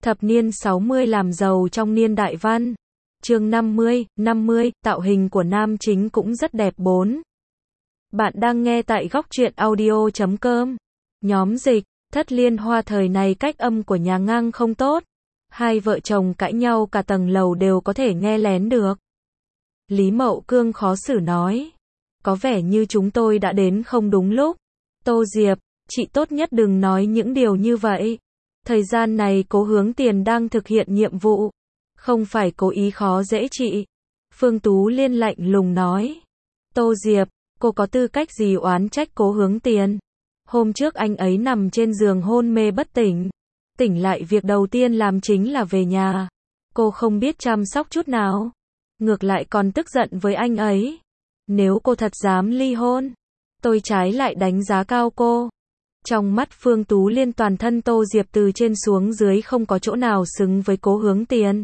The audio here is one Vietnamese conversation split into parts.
Thập niên 60 làm giàu trong niên đại văn. Chương 50, tạo hình của nam chính cũng rất đẹp 4. Bạn đang nghe tại góc truyện audio.com. Nhóm dịch, Thất Liên Hoa thời này cách âm của nhà ngang không tốt. Hai vợ chồng cãi nhau cả tầng lầu đều có thể nghe lén được. Lý Mậu Cương khó xử nói. Có vẻ như chúng tôi đã đến không đúng lúc. Tô Diệp, chị tốt nhất đừng nói những điều như vậy. Thời gian này Cố Hướng Tiền đang thực hiện nhiệm vụ. Không phải cố ý khó dễ chị. Phương Tú Liên lạnh lùng nói. Tô Diệp, cô có tư cách gì oán trách Cố Hướng Tiền? Hôm trước anh ấy nằm trên giường hôn mê bất tỉnh. Tỉnh lại việc đầu tiên làm chính là về nhà. Cô không biết chăm sóc chút nào. Ngược lại còn tức giận với anh ấy. Nếu cô thật dám ly hôn, tôi trái lại đánh giá cao cô. Trong mắt Phương Tú Liên toàn thân Tô Diệp từ trên xuống dưới không có chỗ nào xứng với Cố Hướng Tiền.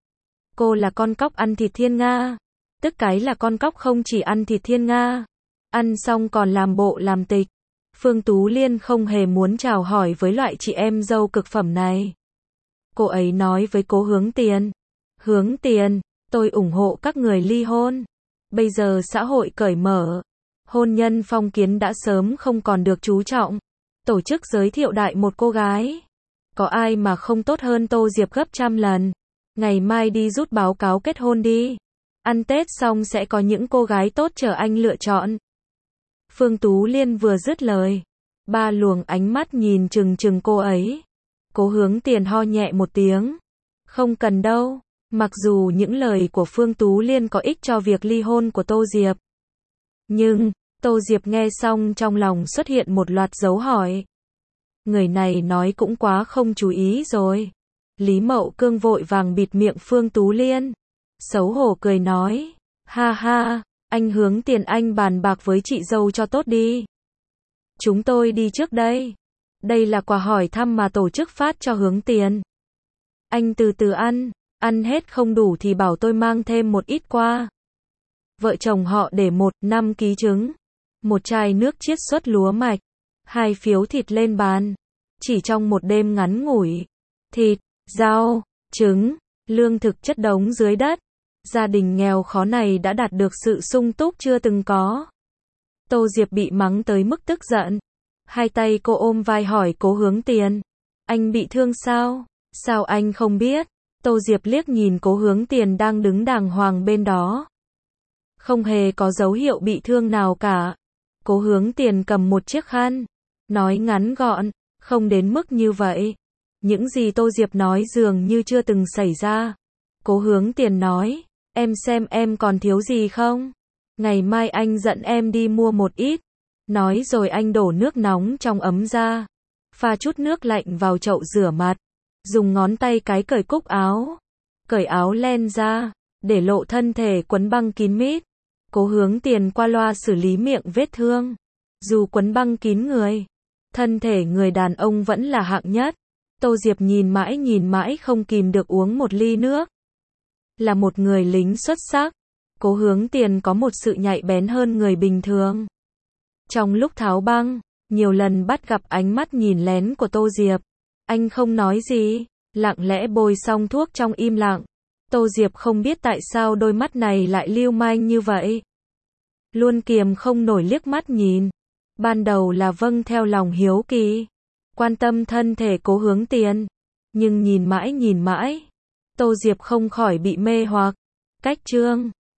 Cô là con cóc ăn thịt thiên nga. Tức cái là con cóc không chỉ ăn thịt thiên nga, ăn xong còn làm bộ làm tịch. Phương Tú Liên không hề muốn chào hỏi với loại chị em dâu cực phẩm này. Cô ấy nói với Cố Hướng Tiền. Hướng Tiền, tôi ủng hộ các người ly hôn. Bây giờ xã hội cởi mở. Hôn nhân phong kiến đã sớm không còn được chú trọng. Tổ chức giới thiệu đại một cô gái. Có ai mà không tốt hơn Tô Diệp gấp trăm lần. Ngày mai đi rút báo cáo kết hôn đi. Ăn Tết xong sẽ có những cô gái tốt chờ anh lựa chọn. Phương Tú Liên vừa dứt lời. Ba luồng ánh mắt nhìn chừng chừng cô ấy. Cố Hướng Tiền ho nhẹ một tiếng. Không cần đâu. Mặc dù những lời của Phương Tú Liên có ích cho việc ly hôn của Tô Diệp. Nhưng, Tô Diệp nghe xong trong lòng xuất hiện một loạt dấu hỏi. Người này nói cũng quá không chú ý rồi. Lý Mậu Cương vội vàng bịt miệng Phương Tú Liên. Xấu hổ cười nói. Ha ha, anh Hướng Tiền anh bàn bạc với chị dâu cho tốt đi. Chúng tôi đi trước đây. Đây là quà hỏi thăm mà tổ chức phát cho Hướng Tiền. Anh từ từ ăn hết không đủ thì bảo tôi mang thêm một ít qua. Vợ chồng họ để 5 ký trứng, một chai nước chiết xuất lúa mạch, 2 phiếu thịt lên bàn. Chỉ trong một đêm ngắn ngủi, thịt, rau, trứng, lương thực chất đống dưới đất. Gia đình nghèo khó này đã đạt được sự sung túc chưa từng có. Tô Diệp bị mắng tới mức tức giận. Hai tay cô ôm vai hỏi Cố Hướng Tiền. Anh bị thương sao? Sao anh không biết? Tô Diệp liếc nhìn Cố Hướng Tiền đang đứng đàng hoàng bên đó. Không hề có dấu hiệu bị thương nào cả. Cố Hướng Tiền cầm một chiếc khăn. Nói ngắn gọn, không đến mức như vậy. Những gì Tô Diệp nói dường như chưa từng xảy ra. Cố Hướng Tiền nói, em xem em còn thiếu gì không? Ngày mai anh dẫn em đi mua một ít. Nói rồi anh đổ nước nóng trong ấm ra. Pha chút nước lạnh vào chậu rửa mặt. Dùng ngón tay cái cởi cúc áo. Cởi áo len ra, để lộ thân thể quấn băng kín mít. Cố Hướng Tiền qua loa xử lý miệng vết thương. Dù quấn băng kín người, thân thể người đàn ông vẫn là hạng nhất. Tô Diệp nhìn mãi không kìm được uống một ly nước. Là một người lính xuất sắc, Cố Hướng Tiền có một sự nhạy bén hơn người bình thường. Trong lúc tháo băng, nhiều lần bắt gặp ánh mắt nhìn lén của Tô Diệp. Anh không nói gì, lặng lẽ bôi xong thuốc trong im lặng. Tô Diệp không biết tại sao đôi mắt này lại lưu manh như vậy. Luôn kiềm không nổi liếc mắt nhìn. Ban đầu là vâng theo lòng hiếu kỳ, quan tâm thân thể Cố Hướng Tiền. Nhưng nhìn mãi, Tô Diệp không khỏi bị mê hoặc. Cách chương